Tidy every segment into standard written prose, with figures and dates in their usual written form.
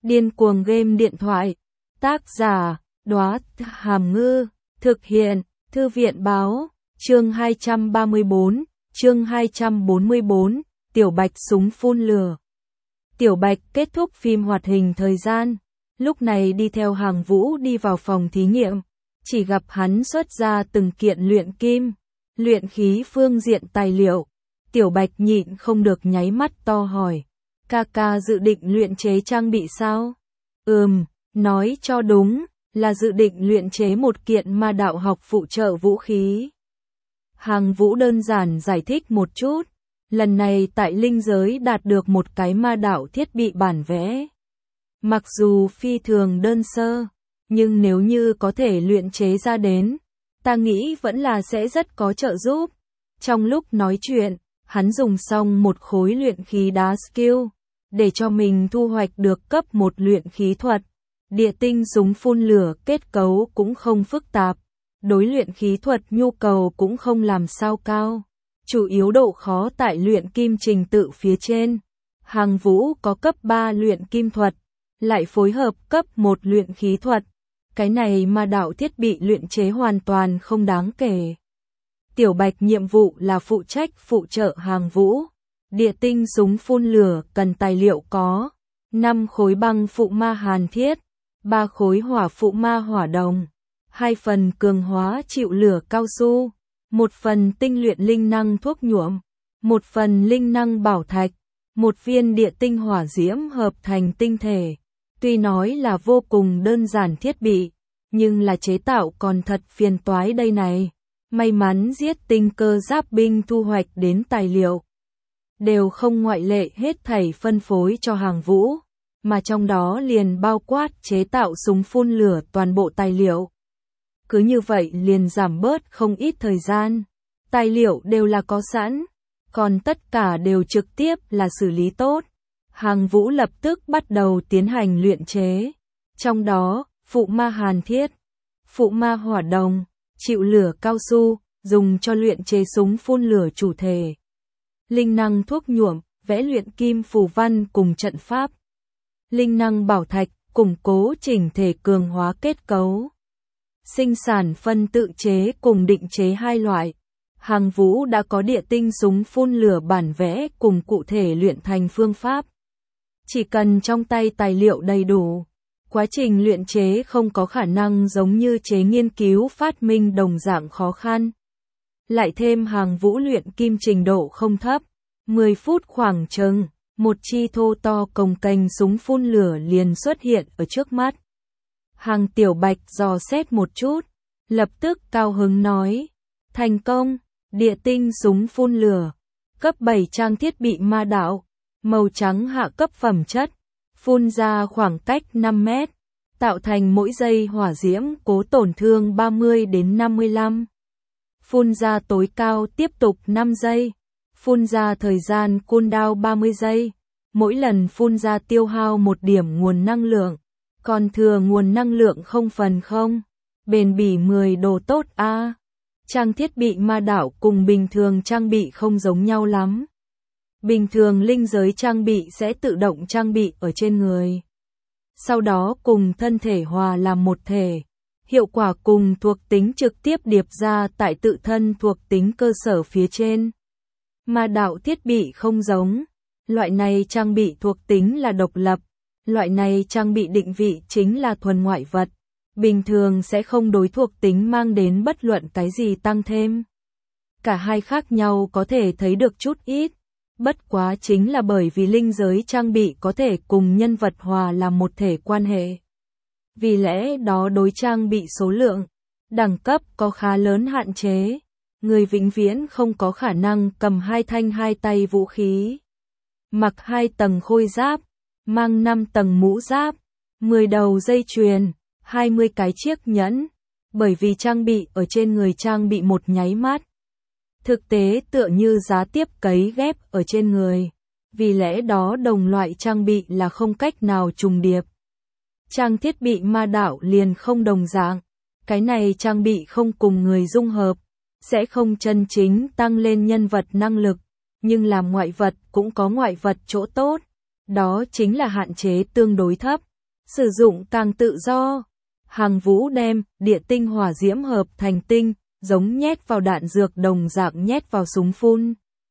Điên cuồng game điện thoại. Tác giả, Đóa Hàm Ngư. Thực hiện, Thư viện báo. Chương 234, chương 244, Tiểu Bạch súng phun lửa. Tiểu Bạch kết thúc phim hoạt hình thời gian, lúc này đi theo Hàng Vũ đi vào phòng thí nghiệm, chỉ gặp hắn xuất ra từng kiện luyện kim, luyện khí phương diện tài liệu. Tiểu Bạch nhịn không được nháy mắt to hỏi, ca dự định luyện chế trang bị sao? Nói cho đúng, là dự định luyện chế một kiện ma đạo học phụ trợ vũ khí. Hàng Vũ đơn giản giải thích một chút, lần này tại linh giới đạt được một cái ma đạo thiết bị bản vẽ. Mặc dù phi thường đơn sơ, nhưng nếu như có thể luyện chế ra đến, ta nghĩ vẫn là sẽ rất có trợ giúp. Trong lúc nói chuyện, hắn dùng xong một khối luyện khí đá skill, để cho mình thu hoạch được cấp 1 luyện khí thuật. Địa tinh súng phun lửa kết cấu cũng không phức tạp, đối luyện khí thuật nhu cầu cũng không làm sao cao, chủ yếu độ khó tại luyện kim trình tự phía trên. Hàng Vũ có cấp 3 luyện kim thuật, lại phối hợp cấp 1 luyện khí thuật, cái này ma đạo thiết bị luyện chế hoàn toàn không đáng kể. Tiểu Bạch nhiệm vụ là phụ trách phụ trợ Hàng Vũ. Địa tinh súng phun lửa cần tài liệu có 5 khối băng phụ ma hàn thiết, 3 khối hỏa phụ ma hỏa đồng, 2 phần cường hóa chịu lửa cao su, 1 phần tinh luyện linh năng thuốc nhuộm, 1 phần linh năng bảo thạch, 1 viên địa tinh hỏa diễm hợp thành tinh thể. Tuy nói là vô cùng đơn giản thiết bị, nhưng là chế tạo còn thật phiền toái đây này. May mắn giết tinh cơ giáp binh thu hoạch đến tài liệu, đều không ngoại lệ hết thảy phân phối cho Hàng Vũ, mà trong đó liền bao quát chế tạo súng phun lửa toàn bộ tài liệu. Cứ như vậy liền giảm bớt không ít thời gian, tài liệu đều là có sẵn, còn tất cả đều trực tiếp là xử lý tốt. Hàng Vũ lập tức bắt đầu tiến hành luyện chế, trong đó, phụ ma hàn thiết, phụ ma hỏa đồng, chịu lửa cao su, dùng cho luyện chế súng phun lửa chủ thể. Linh năng thuốc nhuộm, vẽ luyện kim phù văn cùng trận pháp. Linh năng bảo thạch, củng cố chỉnh thể cường hóa kết cấu. Sinh sản phân tự chế cùng định chế 2 loại. Hàng Vũ đã có địa tinh súng phun lửa bản vẽ cùng cụ thể luyện thành phương pháp. Chỉ cần trong tay tài liệu đầy đủ, quá trình luyện chế không có khả năng giống như chế nghiên cứu phát minh đồng dạng khó khăn. Lại thêm Hàng Vũ luyện kim trình độ không thấp, 10 phút khoảng chừng, một chi thô to cồng kềnh súng phun lửa liền xuất hiện ở trước mắt. Hàng Tiểu Bạch dò xét một chút, lập tức cao hứng nói, thành công, địa tinh súng phun lửa, cấp 7 trang thiết bị ma đạo, màu trắng hạ cấp phẩm chất, phun ra khoảng cách 5 mét, tạo thành mỗi giây hỏa diễm cố tổn thương 30 đến 55. Phun ra tối cao tiếp tục 5 giây, phun ra thời gian cooldown 30 giây, mỗi lần phun ra tiêu hao 1 điểm nguồn năng lượng, còn thừa nguồn năng lượng 0%, bền bỉ 10 đồ tốt a. Trang thiết bị ma đạo cùng bình thường trang bị không giống nhau lắm. Bình thường linh giới trang bị sẽ tự động trang bị ở trên người, sau đó cùng thân thể hòa làm một thể. Hiệu quả cùng thuộc tính trực tiếp điệp ra tại tự thân thuộc tính cơ sở phía trên. Ma đạo thiết bị không giống, loại này trang bị thuộc tính là độc lập, loại này trang bị định vị chính là thuần ngoại vật, bình thường sẽ không đối thuộc tính mang đến bất luận cái gì tăng thêm. Cả hai khác nhau có thể thấy được chút ít, bất quá chính là bởi vì linh giới trang bị có thể cùng nhân vật hòa làm một thể quan hệ. Vì lẽ đó đối trang bị số lượng, đẳng cấp có khá lớn hạn chế, người vĩnh viễn không có khả năng cầm 2 thanh 2 tay vũ khí. Mặc 2 tầng khôi giáp, mang 5 tầng mũ giáp, 10 đầu dây chuyền, 20 cái chiếc nhẫn, bởi vì trang bị ở trên người trang bị một nháy mắt. Thực tế tựa như giá tiếp cấy ghép ở trên người, vì lẽ đó đồng loại trang bị là không cách nào trùng điệp. Trang thiết bị ma đạo liền không đồng dạng, cái này trang bị không cùng người dung hợp, sẽ không chân chính tăng lên nhân vật năng lực, nhưng làm ngoại vật cũng có ngoại vật chỗ tốt, đó chính là hạn chế tương đối thấp, sử dụng càng tự do. Hàng Vũ đem địa tinh hỏa diễm hợp thành tinh, giống nhét vào đạn dược đồng dạng nhét vào súng phun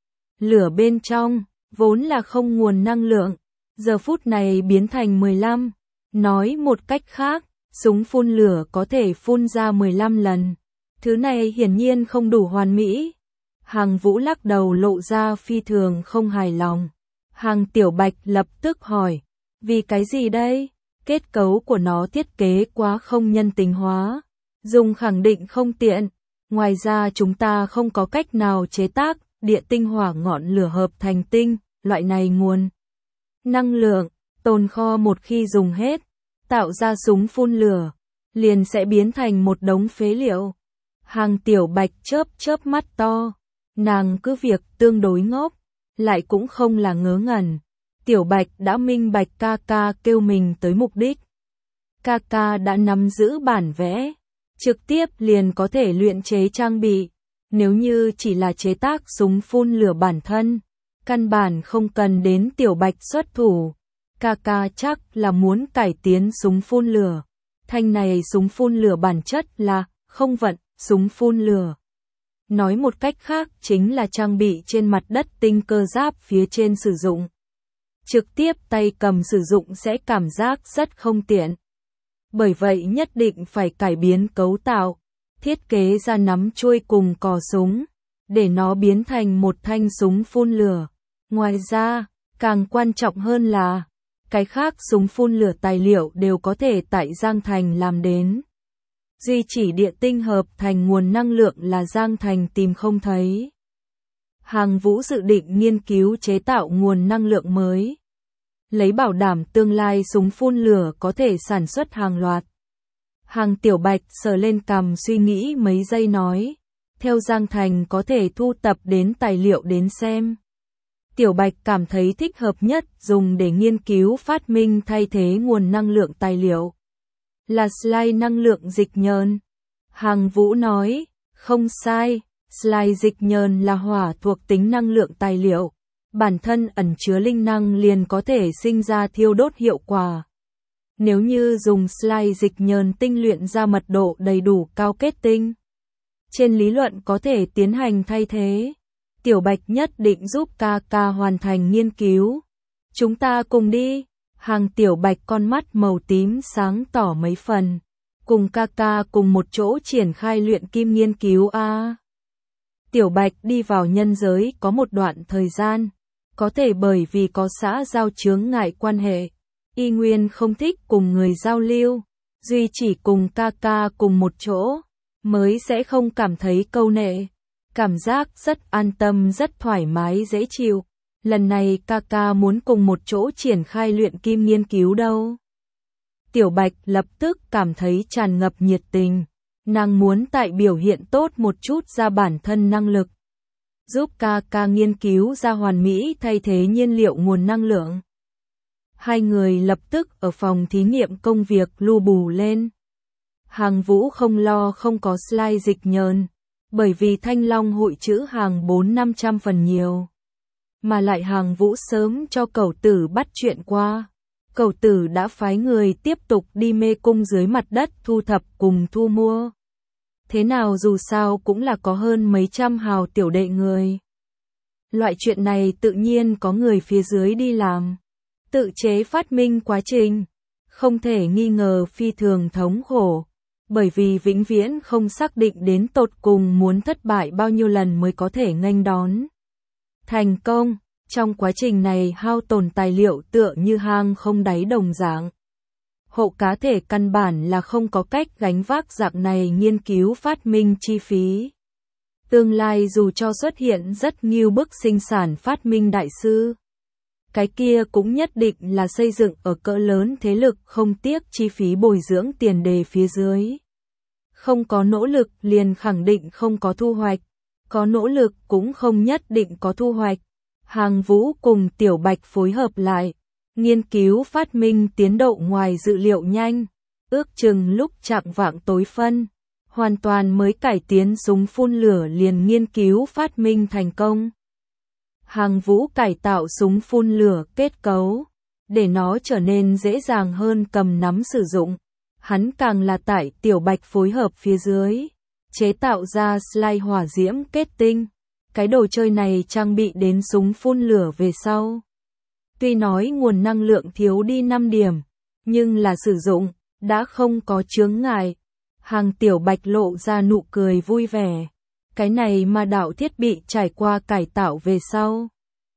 lửa bên trong, vốn là không nguồn năng lượng, giờ phút này biến thành 15. Nói một cách khác, súng phun lửa có thể phun ra 15 lần. Thứ này hiển nhiên không đủ hoàn mỹ. Hàng Vũ lắc đầu lộ ra phi thường không hài lòng. Hàng Tiểu Bạch lập tức hỏi, vì cái gì đây? Kết cấu của nó thiết kế quá không nhân tính hóa, dùng khẳng định không tiện. Ngoài ra chúng ta không có cách nào chế tác địa tinh hỏa ngọn lửa hợp thành tinh, loại này nguồn năng lượng, tồn kho một khi dùng hết, tạo ra súng phun lửa, liền sẽ biến thành một đống phế liệu. Hàng Tiểu Bạch chớp chớp mắt to, nàng cứ việc tương đối ngốc, lại cũng không là ngớ ngẩn. Tiểu Bạch đã minh bạch ca ca kêu mình tới mục đích. Ca ca đã nắm giữ bản vẽ, trực tiếp liền có thể luyện chế trang bị. Nếu như chỉ là chế tác súng phun lửa bản thân, căn bản không cần đến Tiểu Bạch xuất thủ. Ca ca chắc là muốn cải tiến súng phun lửa. Thanh này súng phun lửa bản chất là không vận, súng phun lửa. Nói một cách khác chính là trang bị trên mặt đất tinh cơ giáp phía trên sử dụng. Trực tiếp tay cầm sử dụng sẽ cảm giác rất không tiện. Bởi vậy nhất định phải cải biến cấu tạo, thiết kế ra nắm chuôi cùng cò súng, để nó biến thành một thanh súng phun lửa. Ngoài ra, càng quan trọng hơn là, cái khác súng phun lửa tài liệu đều có thể tại Giang Thành làm đến. Duy chỉ địa tinh hợp thành nguồn năng lượng là Giang Thành tìm không thấy. Hàng Vũ dự định nghiên cứu chế tạo nguồn năng lượng mới, lấy bảo đảm tương lai súng phun lửa có thể sản xuất hàng loạt. Hàng Tiểu Bạch sờ lên cằm suy nghĩ mấy giây nói, theo Giang Thành có thể thu tập đến tài liệu đến xem. Tiểu Bạch cảm thấy thích hợp nhất dùng để nghiên cứu phát minh thay thế nguồn năng lượng tài liệu là slide năng lượng dịch nhờn. Hàng Vũ nói, không sai, slide dịch nhờn là hỏa thuộc tính năng lượng tài liệu, bản thân ẩn chứa linh năng liền có thể sinh ra thiêu đốt hiệu quả. Nếu như dùng slide dịch nhờn tinh luyện ra mật độ đầy đủ cao kết tinh, trên lý luận có thể tiến hành thay thế. Tiểu Bạch nhất định giúp ca ca hoàn thành nghiên cứu. Chúng ta cùng đi. Hàng Tiểu Bạch con mắt màu tím sáng tỏ mấy phần. Cùng ca ca cùng một chỗ triển khai luyện kim nghiên cứu a. Tiểu Bạch đi vào nhân giới có một đoạn thời gian. Có thể bởi vì có xã giao chướng ngại quan hệ. Y nguyên không thích cùng người giao lưu. Duy chỉ cùng ca ca cùng một chỗ. Mới sẽ không cảm thấy câu nệ. Cảm giác rất an tâm, rất thoải mái dễ chịu. Lần này ca ca muốn cùng một chỗ triển khai luyện kim nghiên cứu đâu. Tiểu Bạch lập tức cảm thấy tràn ngập nhiệt tình. Nàng muốn tại biểu hiện tốt một chút ra bản thân năng lực. Giúp ca ca nghiên cứu ra hoàn mỹ thay thế nhiên liệu nguồn năng lượng. Hai người lập tức ở phòng thí nghiệm công việc lu bù lên. Hàng Vũ không lo không có slide dịch nhờn. Bởi vì Thanh Long hội chữ hàng 400-500 phần nhiều. Mà lại Hàng Vũ sớm cho Cẩu Tử bắt chuyện qua. Cẩu Tử đã phái người tiếp tục đi mê cung dưới mặt đất thu thập cùng thu mua. Thế nào dù sao cũng là có hơn mấy trăm hào tiểu đệ người. Loại chuyện này tự nhiên có người phía dưới đi làm. Tự chế phát minh quá trình. Không thể nghi ngờ phi thường thống khổ. Bởi vì vĩnh viễn không xác định đến tột cùng muốn thất bại bao nhiêu lần mới có thể nghênh đón thành công. Trong quá trình này hao tổn tài liệu tựa như hang không đáy đồng dạng. Hộ cá thể căn bản là không có cách gánh vác dạng này nghiên cứu phát minh chi phí. Tương lai dù cho xuất hiện rất nhiều bức sinh sản phát minh đại sư, cái kia cũng nhất định là xây dựng ở cỡ lớn thế lực không tiếc chi phí bồi dưỡng tiền đề phía dưới. Không có nỗ lực liền khẳng định không có thu hoạch, có nỗ lực cũng không nhất định có thu hoạch. Hàng Vũ cùng Tiểu Bạch phối hợp lại, nghiên cứu phát minh tiến độ ngoài dự liệu nhanh, ước chừng lúc chạng vạng tối phân, hoàn toàn mới cải tiến súng phun lửa liền nghiên cứu phát minh thành công. Hàng Vũ cải tạo súng phun lửa kết cấu, để nó trở nên dễ dàng hơn cầm nắm sử dụng. Hắn càng là tại Tiểu Bạch phối hợp phía dưới, chế tạo ra slide hỏa diễm kết tinh. Cái đồ chơi này trang bị đến súng phun lửa về sau. Tuy nói nguồn năng lượng thiếu đi 5 điểm, nhưng là sử dụng, đã không có chướng ngại. Hàng Tiểu Bạch lộ ra nụ cười vui vẻ. Cái này ma đạo thiết bị trải qua cải tạo về sau,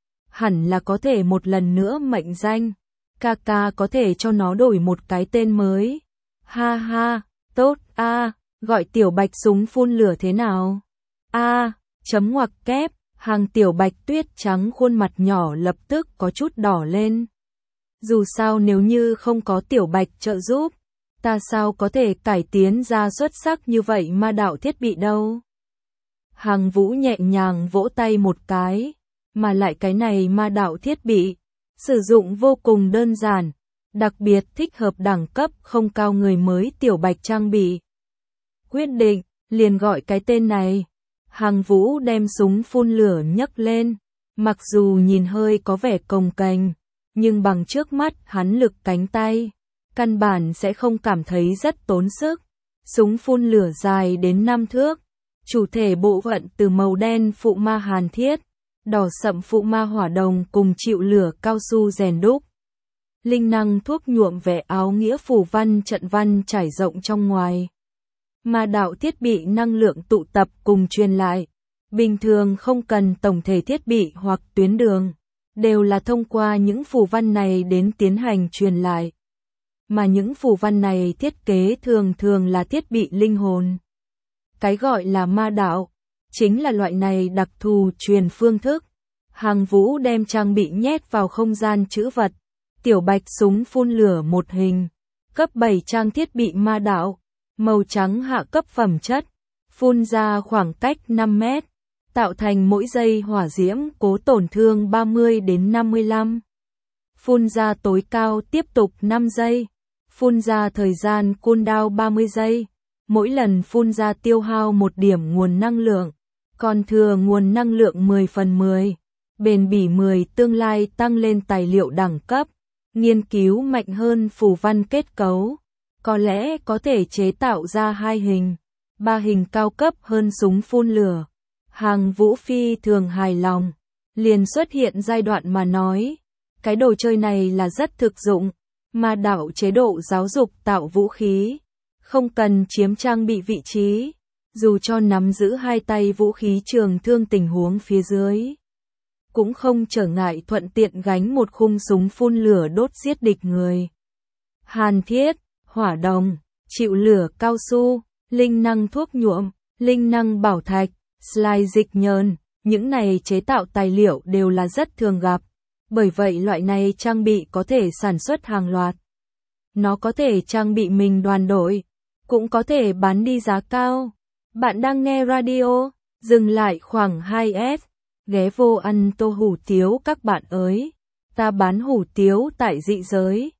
hẳn là có thể một lần nữa mệnh danh. Kaka có thể cho nó đổi một cái tên mới. Ha ha, tốt a, gọi Tiểu Bạch súng phun lửa thế nào? A, chấm ngoặc kép, Hàng Tiểu Bạch tuyết trắng khuôn mặt nhỏ lập tức có chút đỏ lên. Dù sao nếu như không có Tiểu Bạch trợ giúp, ta sao có thể cải tiến ra xuất sắc như vậy ma đạo thiết bị đâu. Hàng Vũ nhẹ nhàng vỗ tay một cái, mà lại cái này ma đạo thiết bị, sử dụng vô cùng đơn giản, đặc biệt thích hợp đẳng cấp không cao người mới Tiểu Bạch trang bị. Quyết định, liền gọi cái tên này. Hàng Vũ đem súng phun lửa nhấc lên, mặc dù nhìn hơi có vẻ cồng kềnh, nhưng bằng trước mắt hắn lực cánh tay, căn bản sẽ không cảm thấy rất tốn sức. Súng phun lửa dài đến 5 thước, chủ thể bộ phận từ màu đen phụ ma hàn thiết, đỏ sậm phụ ma hỏa đồng cùng chịu lửa cao su rèn đúc. Linh năng thuốc nhuộm vẽ áo nghĩa phù văn trận văn trải rộng trong ngoài. Ma đạo thiết bị năng lượng tụ tập cùng truyền lại. Bình thường không cần tổng thể thiết bị hoặc tuyến đường, đều là thông qua những phù văn này đến tiến hành truyền lại. Mà những phù văn này thiết kế thường thường là thiết bị linh hồn. Cái gọi là ma đạo, chính là loại này đặc thù truyền phương thức. Hàng Vũ đem trang bị nhét vào không gian trữ vật. Tiểu Bạch súng phun lửa một hình, cấp 7 trang thiết bị ma đạo, màu trắng hạ cấp phẩm chất, phun ra khoảng cách 5 mét, tạo thành mỗi giây hỏa diễm cố tổn thương 30 đến 55. Phun ra tối cao tiếp tục 5 giây, phun ra thời gian cooldown 30 giây, mỗi lần phun ra tiêu hao 1 điểm nguồn năng lượng, còn thừa nguồn năng lượng 10 phần 10, bền bỉ 10 tương lai tăng lên tài liệu đẳng cấp, nghiên cứu mạnh hơn phù văn kết cấu, có lẽ có thể chế tạo ra 2 hình, 3 hình cao cấp hơn súng phun lửa. Hàng Vũ phi thường hài lòng, liền xuất hiện giai đoạn mà nói, cái đồ chơi này là rất thực dụng, ma đạo chế độ giáo dục tạo vũ khí, không cần chiếm trang bị vị trí, dù cho nắm giữ 2 tay vũ khí trường thương tình huống phía dưới, cũng không trở ngại thuận tiện gánh một khung súng phun lửa đốt giết địch người. Hàn thiết, hỏa đồng, chịu lửa cao su, linh năng thuốc nhuộm, linh năng bảo thạch, slide dịch nhờn, những này chế tạo tài liệu đều là rất thường gặp, bởi vậy loại này trang bị có thể sản xuất hàng loạt. Nó có thể trang bị mình đoàn đội, cũng có thể bán đi giá cao. Bạn đang nghe radio, dừng lại khoảng 2S, ghé vô ăn tô hủ tiếu các bạn ơi. Ta bán hủ tiếu tại dị giới.